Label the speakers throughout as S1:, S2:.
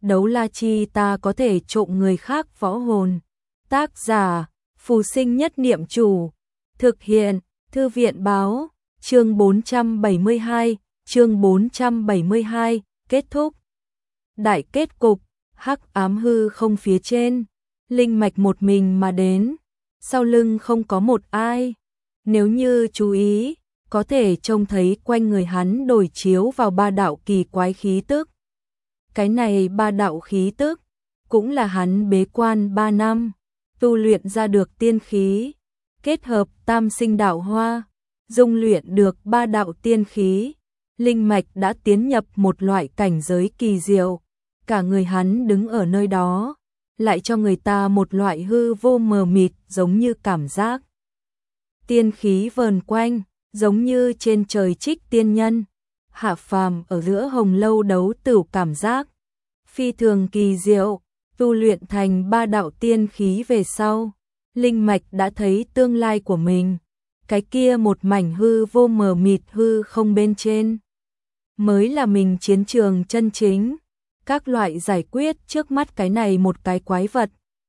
S1: đấu la chi ta có thể trộm người khác võ hồn. Tác giả, Phù Sinh Nhất Niệm Chủ. Thực hiện, Thư viện báo, chương 472, kết thúc. Đại kết cục, hắc ám hư không phía trên, linh mạch một mình mà đến, sau lưng không có một ai. Nếu như chú ý, có thể trông thấy quanh người hắn đổi chiếu vào ba đạo kỳ quái khí tức. Cái này ba đạo khí tức, cũng là hắn bế quan 3 năm, tu luyện ra được tiên khí, kết hợp tam sinh đạo hoa, dung luyện được ba đạo tiên khí. Linh mạch đã tiến nhập một loại cảnh giới kỳ diệu, cả người hắn đứng ở nơi đó, lại cho người ta một loại hư vô mờ mịt giống như cảm giác. Tiên khí vờn quanh, giống như trên trời trích tiên nhân, hạ phàm ở giữa hồng lâu đấu tửu cảm giác. Phi thường kỳ diệu, tu luyện thành ba đạo tiên khí về sau, linh mạch đã thấy tương lai của mình. Cái kia một mảnh hư vô mờ mịt hư không bên trên, mới là mình chiến trường chân chính. Các loại giải quyết trước mắt cái này một cái quái vật,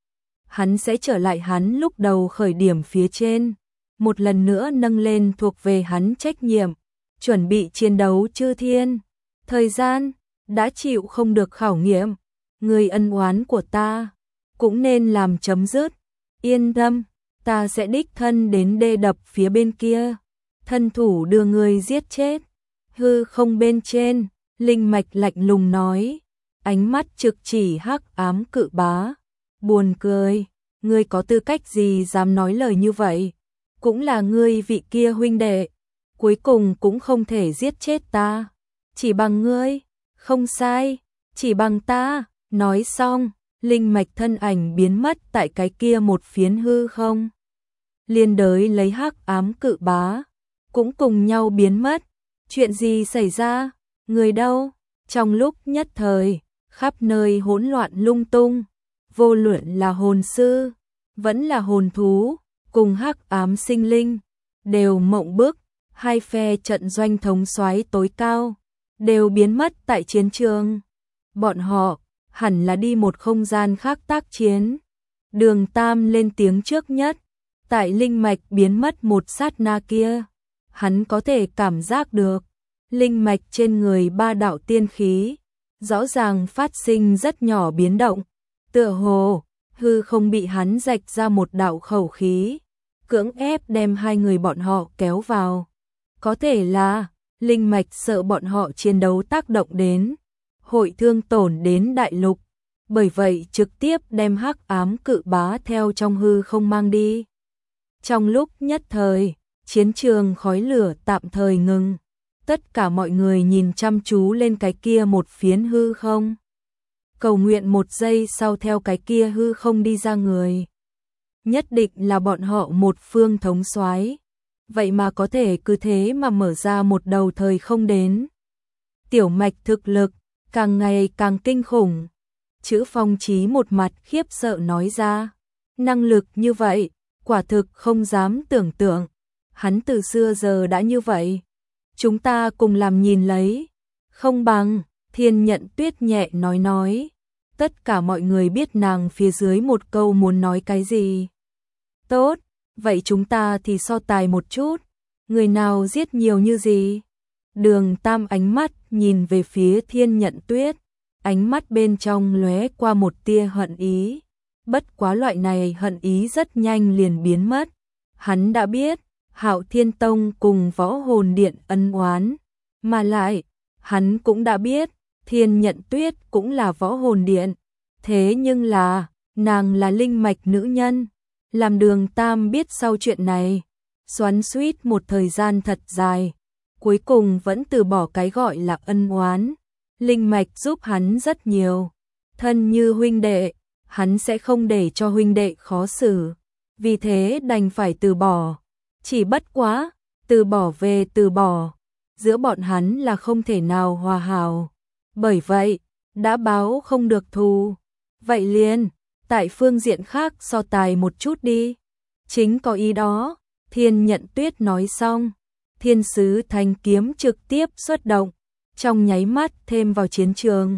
S1: hắn sẽ trở lại hắn lúc đầu khởi điểm phía trên, một lần nữa nâng lên thuộc về hắn trách nhiệm, chuẩn bị chiến đấu chư thiên. Thời gian đã chịu không được khảo nghiệm, người ân oán của ta cũng nên làm chấm dứt. Yên tâm, ta sẽ đích thân đến đê đập phía bên kia, thân thủ đưa người giết chết. Hư không bên trên, linh mạch lạnh lùng nói, ánh mắt trực chỉ hắc ám cự bá. Buồn cười, ngươi có tư cách gì dám nói lời như vậy? Cũng là ngươi vị kia huynh đệ, cuối cùng cũng không thể giết chết ta. Chỉ bằng ngươi, không sai, chỉ bằng ta. Nói xong, linh mạch thân ảnh biến mất tại cái kia một phiến hư không. Liên đới lấy hắc ám cự bá, cũng cùng nhau biến mất. Chuyện gì xảy ra? Người đâu? Trong lúc nhất thời, khắp nơi hỗn loạn lung tung, vô luận là hồn sư, vẫn là hồn thú, cùng hắc ám sinh linh, đều mộng bức. Hai phe trận doanh thống soái tối cao, đều biến mất tại chiến trường. Bọn họ hẳn là đi một không gian khác tác chiến. Đường Tam lên tiếng trước nhất, tại linh mạch biến mất một sát na kia, hắn có thể cảm giác được, linh mạch trên người ba đạo tiên khí, rõ ràng phát sinh rất nhỏ biến động, tựa hồ, hư không bị hắn rạch ra một đạo khẩu khí, cưỡng ép đem hai người bọn họ kéo vào. Có thể là, linh mạch sợ bọn họ chiến đấu tác động đến, hội thương tổn đến đại lục, bởi vậy trực tiếp đem hắc ám cự bá theo trong hư không mang đi. Trong lúc nhất thời, chiến trường khói lửa tạm thời ngừng, tất cả mọi người nhìn chăm chú lên cái kia một phiến hư không. Cầu nguyện một giây sau theo cái kia hư không đi ra người. Nhất định là bọn họ một phương thống soái, vậy mà có thể cứ thế mà mở ra một đầu thời không đến. Tiểu mạch thực lực càng ngày càng kinh khủng. Chữ Phong Chí một mặt khiếp sợ nói ra, năng lực như vậy, quả thực không dám tưởng tượng. Hắn từ xưa giờ đã như vậy. Chúng ta cùng làm nhìn lấy. Không bằng, Thiên Nhận Tuyết nhẹ nói. Tất cả mọi người biết nàng phía dưới một câu muốn nói cái gì. Tốt, vậy chúng ta thì so tài một chút. Người nào giết nhiều như gì? Đường Tam ánh mắt nhìn về phía Thiên Nhận Tuyết, ánh mắt bên trong lóe qua một tia hận ý. Bất quá loại này hận ý rất nhanh liền biến mất. Hắn đã biết, Hạo Thiên Tông cùng Võ Hồn Điện ân oán, mà lại, hắn cũng đã biết, Thiên Nhận Tuyết cũng là Võ Hồn Điện. Thế nhưng là, nàng là linh mạch nữ nhân. Làm Đường Tam biết sau chuyện này, xoắn xuýt một thời gian thật dài, cuối cùng vẫn từ bỏ cái gọi là ân oán. Linh mạch giúp hắn rất nhiều, thân như huynh đệ, hắn sẽ không để cho huynh đệ khó xử, vì thế đành phải từ bỏ. Chỉ bất quá, từ bỏ về từ bỏ, giữa bọn hắn là không thể nào hòa hảo. Bởi vậy, đã báo không được thù, vậy liền, tại phương diện khác so tài một chút đi. Chính có ý đó, Thiên Nhận Tuyết nói xong, Thiên Sứ Thanh Kiếm trực tiếp xuất động, trong nháy mắt thêm vào chiến trường.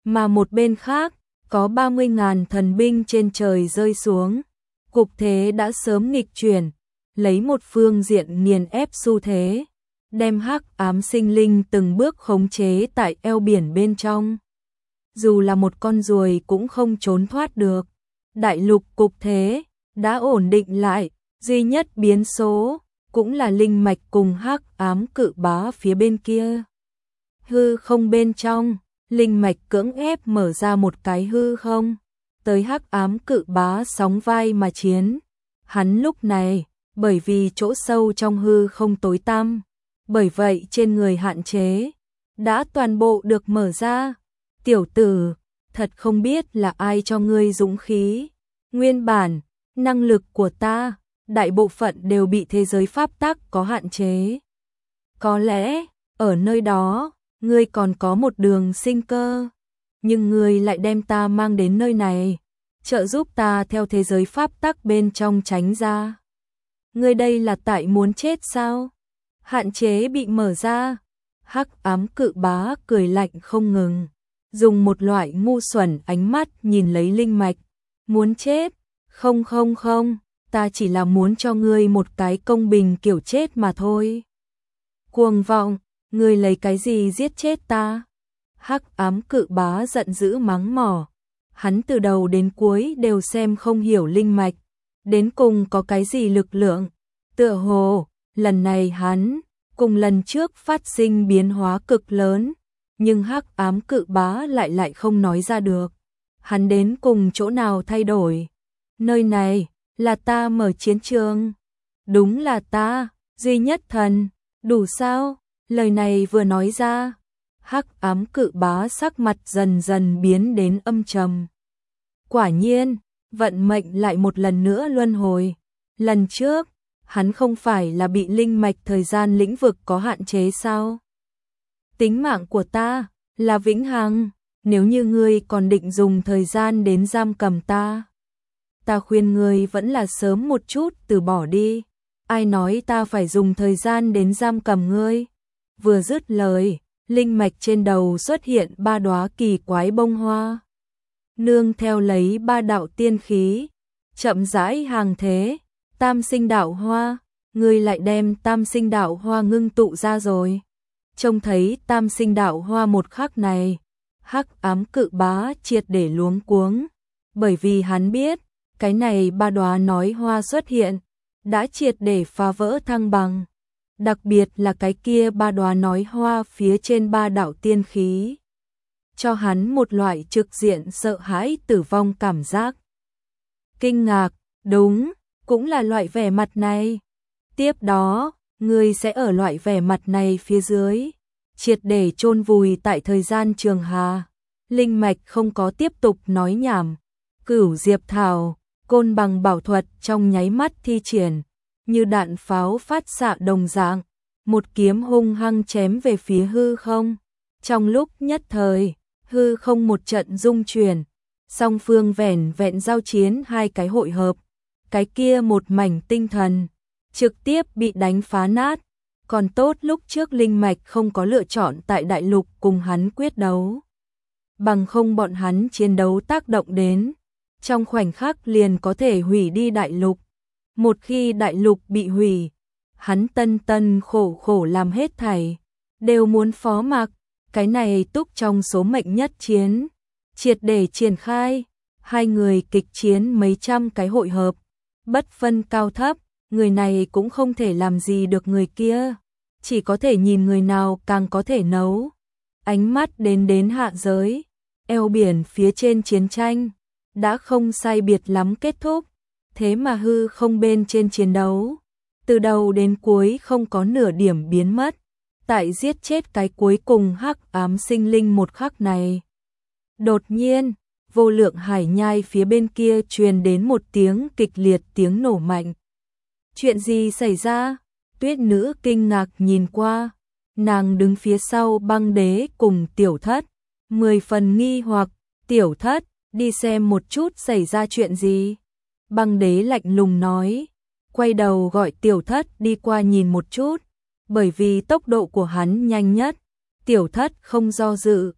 S1: Mà một bên khác, có 30.000 thần binh trên trời rơi xuống. Cục thế đã sớm nghịch chuyển, lấy một phương diện nghiền ép xu thế, đem hắc ám sinh linh từng bước khống chế tại eo biển bên trong. Dù là một con ruồi cũng không trốn thoát được. Đại lục cục thế đã ổn định lại, duy nhất biến số cũng là linh mạch cùng hắc ám cự bá phía bên kia. Hư không bên trong, linh mạch cưỡng ép mở ra một cái hư không, tới hắc ám cự bá sóng vai mà chiến. Hắn lúc này, bởi vì chỗ sâu trong hư không tối tăm, bởi vậy trên người hạn chế đã toàn bộ được mở ra. Tiểu tử, thật không biết là ai cho ngươi dũng khí. Nguyên bản, năng lực của ta, đại bộ phận đều bị thế giới pháp tắc có hạn chế. Có lẽ, ở nơi đó, ngươi còn có một đường sinh cơ, nhưng ngươi lại đem ta mang đến nơi này, trợ giúp ta theo thế giới pháp tắc bên trong tránh ra. Ngươi đây là tại muốn chết sao? Hạn chế bị mở ra. Hắc ám cự bá cười lạnh không ngừng, dùng một loại ngu xuẩn ánh mắt nhìn lấy linh mạch. Muốn chết? Không không không, ta chỉ là muốn cho ngươi một cái công bình kiểu chết mà thôi. Cuồng vọng, ngươi lấy cái gì giết chết ta? Hắc ám cự bá giận dữ mắng mỏ. Hắn từ đầu đến cuối đều xem không hiểu linh mạch, đến cùng có cái gì lực lượng. Tựa hồ, lần này hắn, cùng lần trước phát sinh biến hóa cực lớn, nhưng hắc ám cự bá lại không nói ra được. Hắn đến cùng chỗ nào thay đổi? Nơi này, là ta mở chiến trường. Đúng là ta, duy nhất thần, đủ sao? Lời này vừa nói ra, hắc ám cự bá sắc mặt dần dần biến đến âm trầm. Quả nhiên, vận mệnh lại một lần nữa luân hồi. Lần trước, hắn không phải là bị linh mạch thời gian lĩnh vực có hạn chế sao? Tính mạng của ta là vĩnh hằng, nếu như ngươi còn định dùng thời gian đến giam cầm ta, ta khuyên ngươi vẫn là sớm một chút từ bỏ đi. Ai nói ta phải dùng thời gian đến giam cầm ngươi? Vừa dứt lời, linh mạch trên đầu xuất hiện 3 đóa kỳ quái bông hoa, nương theo lấy 3 đạo tiên khí, chậm rãi hàng thế. Tam sinh đạo hoa, ngươi lại đem tam sinh đạo hoa ngưng tụ ra rồi. Trông thấy tam sinh đạo hoa một khắc này, hắc ám cự bá triệt để luống cuống, bởi vì hắn biết, cái này 3 đóa nói hoa xuất hiện, đã triệt để phá vỡ thăng bằng. Đặc biệt là cái kia 3 đóa nói hoa phía trên 3 đạo tiên khí, cho hắn một loại trực diện sợ hãi tử vong cảm giác. Kinh ngạc, đúng, cũng là loại vẻ mặt này. Tiếp đó, ngươi sẽ ở loại vẻ mặt này phía dưới, triệt để chôn vùi tại thời gian trường hà. Linh mạch không có tiếp tục nói nhảm. Cửu diệp thảo, côn bằng bảo thuật trong nháy mắt thi triển, như đạn pháo phát xạ đồng dạng, một kiếm hung hăng chém về phía hư không. Trong lúc nhất thời, hư không một trận rung chuyển, song phương vẻn vẹn giao chiến 2 cái hội hợp, cái kia một mảnh tinh thần trực tiếp bị đánh phá nát. Còn tốt lúc trước linh mạch không có lựa chọn tại đại lục cùng hắn quyết đấu, bằng không bọn hắn chiến đấu tác động đến, trong khoảnh khắc liền có thể hủy đi đại lục. Một khi đại lục bị hủy, hắn tân khổ khổ làm hết thảy, đều muốn phó mặc. Cái này túc trong số mệnh nhất chiến, triệt để triển khai, 2 người kịch chiến mấy trăm cái hội hợp, bất phân cao thấp, người này cũng không thể làm gì được người kia, chỉ có thể nhìn người nào càng có thể nấu. Ánh mắt đến hạ giới, eo biển phía trên chiến tranh đã không sai biệt lắm kết thúc, thế mà hư không bên trên chiến đấu, từ đầu đến cuối không có nửa điểm biến mất. Tại giết chết cái cuối cùng hắc ám sinh linh một khắc này, đột nhiên, vô lượng hải nhai phía bên kia truyền đến một tiếng kịch liệt tiếng nổ mạnh. Chuyện gì xảy ra? Tuyết nữ kinh ngạc nhìn qua, nàng đứng phía sau băng đế cùng tiểu thất, 10 phần nghi hoặc. Tiểu thất, đi xem một chút xảy ra chuyện gì. Băng đế lạnh lùng nói, quay đầu gọi tiểu thất đi qua nhìn một chút, bởi vì tốc độ của hắn nhanh nhất. Tiểu thất không do dự,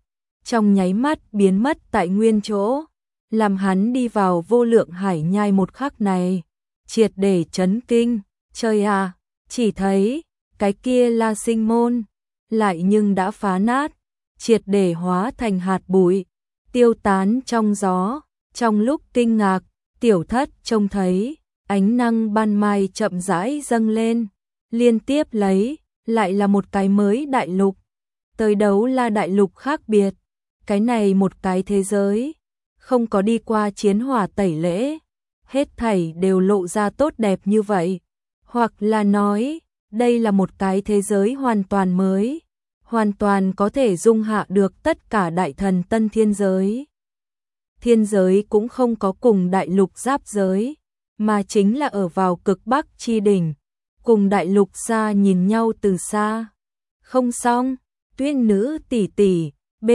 S1: trong nháy mắt biến mất tại nguyên chỗ, làm hắn đi vào vô lượng hải nhai một khắc này, triệt để chấn kinh. Trời à, chỉ thấy cái kia La Sinh môn lại nhưng đã phá nát, triệt để hóa thành hạt bụi, tiêu tán trong gió. Trong lúc kinh ngạc, Tiểu Thất trông thấy ánh nắng ban mai chậm rãi dâng lên, liên tiếp lấy lại là một cái mới đại lục. Tới Đấu La đại lục khác biệt, cái này một cái thế giới không có đi qua chiến hỏa tẩy lễ, hết thảy đều lộ ra tốt đẹp như vậy, hoặc là nói, đây là một cái thế giới hoàn toàn mới, hoàn toàn có thể dung hạ được tất cả đại thần tân thiên giới. Thiên giới cũng không có cùng đại lục giáp giới, mà chính là ở vào cực bắc chi đỉnh, cùng đại lục xa nhìn nhau từ xa. Không xong, Tuyết nữ tỷ tỷ,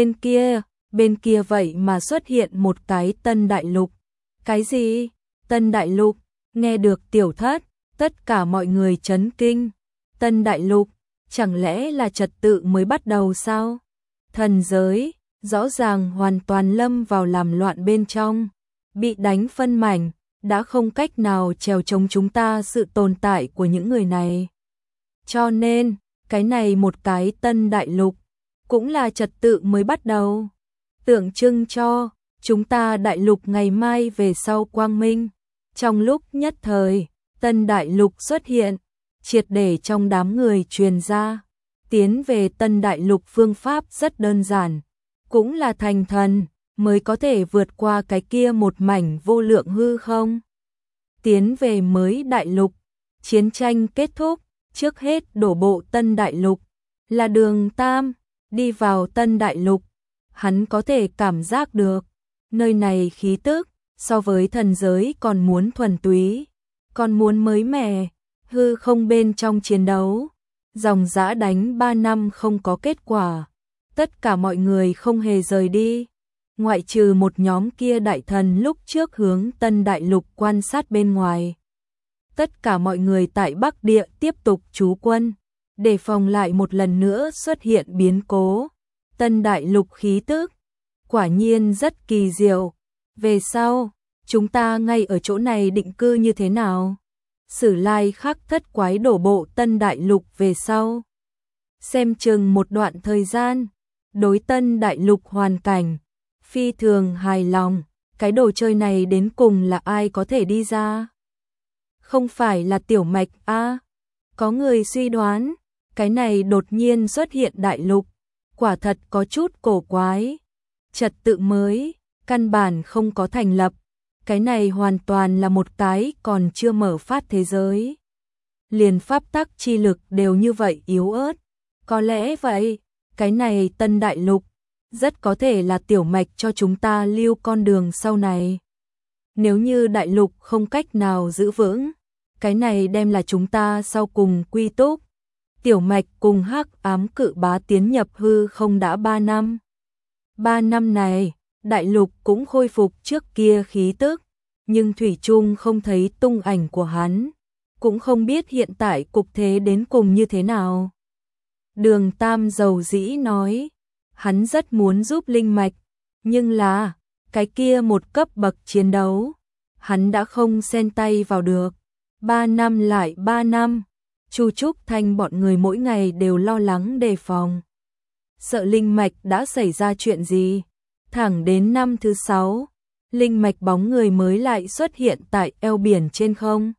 S1: bên kia vậy mà xuất hiện một cái tân đại lục. Cái gì? Tân đại lục? Nghe được Tiểu Thất, tất cả mọi người chấn kinh. Tân đại lục, chẳng lẽ là trật tự mới bắt đầu sao? Thần giới, rõ ràng hoàn toàn lâm vào làm loạn bên trong, bị đánh phân mảnh, đã không cách nào trèo chống chúng ta sự tồn tại của những người này. Cho nên, cái này một cái tân đại lục, cũng là trật tự mới bắt đầu, tượng trưng cho chúng ta đại lục ngày mai về sau quang minh. Trong lúc nhất thời, tân đại lục xuất hiện, triệt để trong đám người truyền ra, tiến về tân đại lục phương pháp rất đơn giản, cũng là thành thần mới có thể vượt qua cái kia một mảnh vô lượng hư không. Tiến về mới đại lục, chiến tranh kết thúc, trước hết đổ bộ tân đại lục, là Đường Tam, đi vào tân đại lục, hắn có thể cảm giác được, nơi này khí tức, so với thần giới còn muốn thuần túy, còn muốn mới mẻ, hư không bên trong chiến đấu, dòng dã đánh 3 năm không có kết quả, tất cả mọi người không hề rời đi, ngoại trừ một nhóm kia đại thần lúc trước hướng tân đại lục quan sát bên ngoài. Tất cả mọi người tại Bắc Địa tiếp tục trú quân, để phòng lại một lần nữa xuất hiện biến cố. Tân đại lục khí tức, quả nhiên rất kỳ diệu. Về sau, chúng ta ngay ở chỗ này định cư như thế nào? Sử Lai Khắc Thất Quái đổ bộ tân đại lục về sau. Xem chừng một đoạn thời gian, đối tân đại lục hoàn cảnh, phi thường hài lòng, cái đồ chơi này đến cùng là ai có thể đi ra? Không phải là Tiểu Mạch a? Có người suy đoán, cái này đột nhiên xuất hiện đại lục, quả thật có chút cổ quái. Trật tự mới, căn bản không có thành lập, cái này hoàn toàn là một cái còn chưa mở phát thế giới. Liền pháp tắc chi lực đều như vậy yếu ớt, có lẽ vậy, cái này tân đại lục, rất có thể là Tiểu Mạch cho chúng ta lưu con đường sau này. Nếu như đại lục không cách nào giữ vững, cái này đem là chúng ta sau cùng quy túc. Tiểu Mạch cùng Hắc Ám Cự Bá tiến nhập hư không đã 3 năm. 3 năm này, đại lục cũng khôi phục trước kia khí tức, nhưng thủy chung không thấy tung ảnh của hắn, cũng không biết hiện tại cục thế đến cùng như thế nào. Đường Tam dầu dĩ nói, hắn rất muốn giúp Linh Mạch, nhưng là, cái kia một cấp bậc chiến đấu, hắn đã không xen tay vào được. 3 năm lại 3 năm, Chu Trúc Thanh bọn người mỗi ngày đều lo lắng đề phòng. Sợ Linh Mạch đã xảy ra chuyện gì. Thẳng đến năm thứ 6, Linh Mạch bóng người mới lại xuất hiện tại eo biển trên không.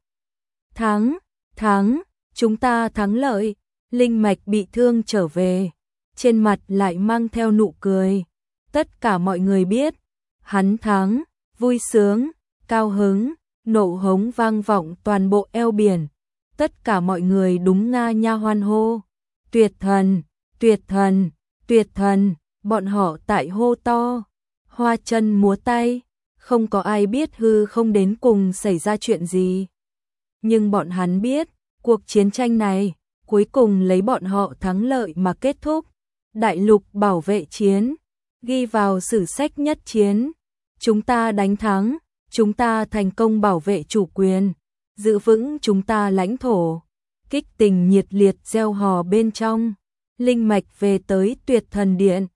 S1: Thắng, chúng ta thắng lợi. Linh Mạch bị thương trở về, trên mặt lại mang theo nụ cười. Tất cả mọi người biết, hắn thắng, vui sướng, cao hứng, nộ hống vang vọng toàn bộ eo biển. Tất cả mọi người đúng nga nha hoan hô. Tuyệt thần, tuyệt thần, tuyệt thần, bọn họ tại hô to, hoa chân múa tay, không có ai biết hư không đến cùng xảy ra chuyện gì. Nhưng bọn hắn biết, cuộc chiến tranh này, cuối cùng lấy bọn họ thắng lợi mà kết thúc. Đại lục bảo vệ chiến, ghi vào sử sách nhất chiến. Chúng ta đánh thắng, chúng ta thành công bảo vệ chủ quyền, giữ vững chúng ta lãnh thổ. Kích tình nhiệt liệt gieo hò bên trong, Linh Mạch về tới Tuyệt Thần Điện,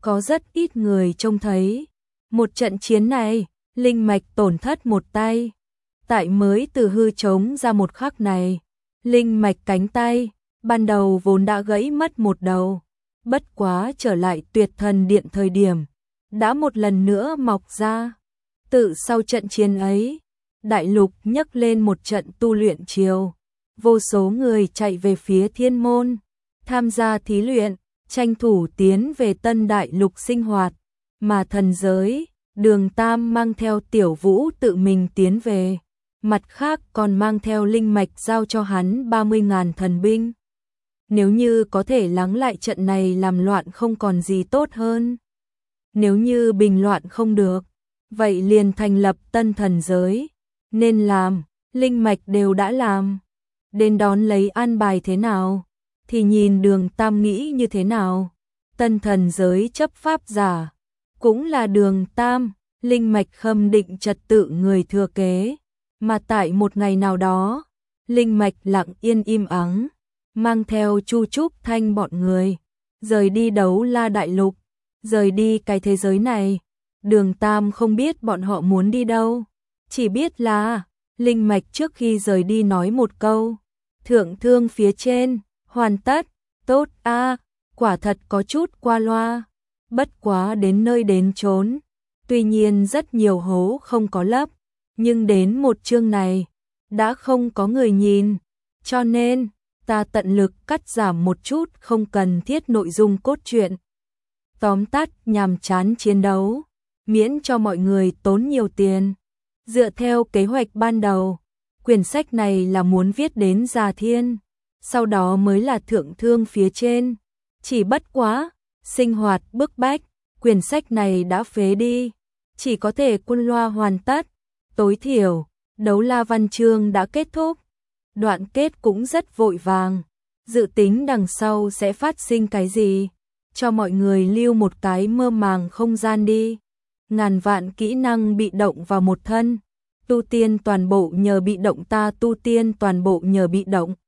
S1: có rất ít người trông thấy. Một trận chiến này, linh mạch tổn thất một tay. Tại mới từ hư trống ra một khắc này, linh mạch cánh tay, ban đầu vốn đã gãy mất một đầu. Bất quá trở lại tuyệt thần điện thời điểm, đã một lần nữa mọc ra. Tự sau trận chiến ấy, đại lục nhấc lên một trận tu luyện triều. Vô số người chạy về phía thiên môn, tham gia thí luyện, tranh thủ tiến về tân đại lục sinh hoạt. Mà thần giới, Đường Tam mang theo Tiểu Vũ tự mình tiến về. Mặt khác còn mang theo linh mạch giao cho hắn 30.000 thần binh. Nếu như có thể lắng lại trận này làm loạn không còn gì tốt hơn. Nếu như bình loạn không được, vậy liền thành lập tân thần giới. Nên làm, linh mạch đều đã làm. Đến đón lấy an bài thế nào, thì nhìn Đường Tam nghĩ như thế nào. Tân thần giới chấp pháp giả, cũng là Đường Tam, linh mạch khâm định trật tự người thừa kế. Mà tại một ngày nào đó, linh mạch lặng yên im ắng, mang theo Chu Trúc Thanh bọn người, rời đi Đấu La Đại Lục, rời đi cái thế giới này. Đường Tam không biết bọn họ muốn đi đâu, chỉ biết là linh mạch trước khi rời đi nói một câu, thượng thương phía trên, hoàn tất, tốt a, quả thật có chút qua loa, bất quá đến nơi đến chốn, tuy nhiên rất nhiều hố không có lấp, nhưng đến một chương này, đã không có người nhìn, cho nên ta tận lực cắt giảm một chút không cần thiết nội dung cốt truyện. Tóm tắt nhàm chán chiến đấu, miễn cho mọi người tốn nhiều tiền. Dựa theo kế hoạch ban đầu, quyển sách này là muốn viết đến Già Thiên, sau đó mới là thượng thương phía trên. Chỉ bất quá, sinh hoạt bức bách, quyển sách này đã phế đi, chỉ có thể quân loa hoàn tất. Tối thiểu, Đấu La văn chương đã kết thúc. Đoạn kết cũng rất vội vàng, dự tính đằng sau sẽ phát sinh cái gì, cho mọi người lưu một cái mơ màng không gian đi. Ngàn vạn kỹ năng bị động vào một thân, tu tiên toàn bộ nhờ bị động, ta tu tiên toàn bộ nhờ bị động.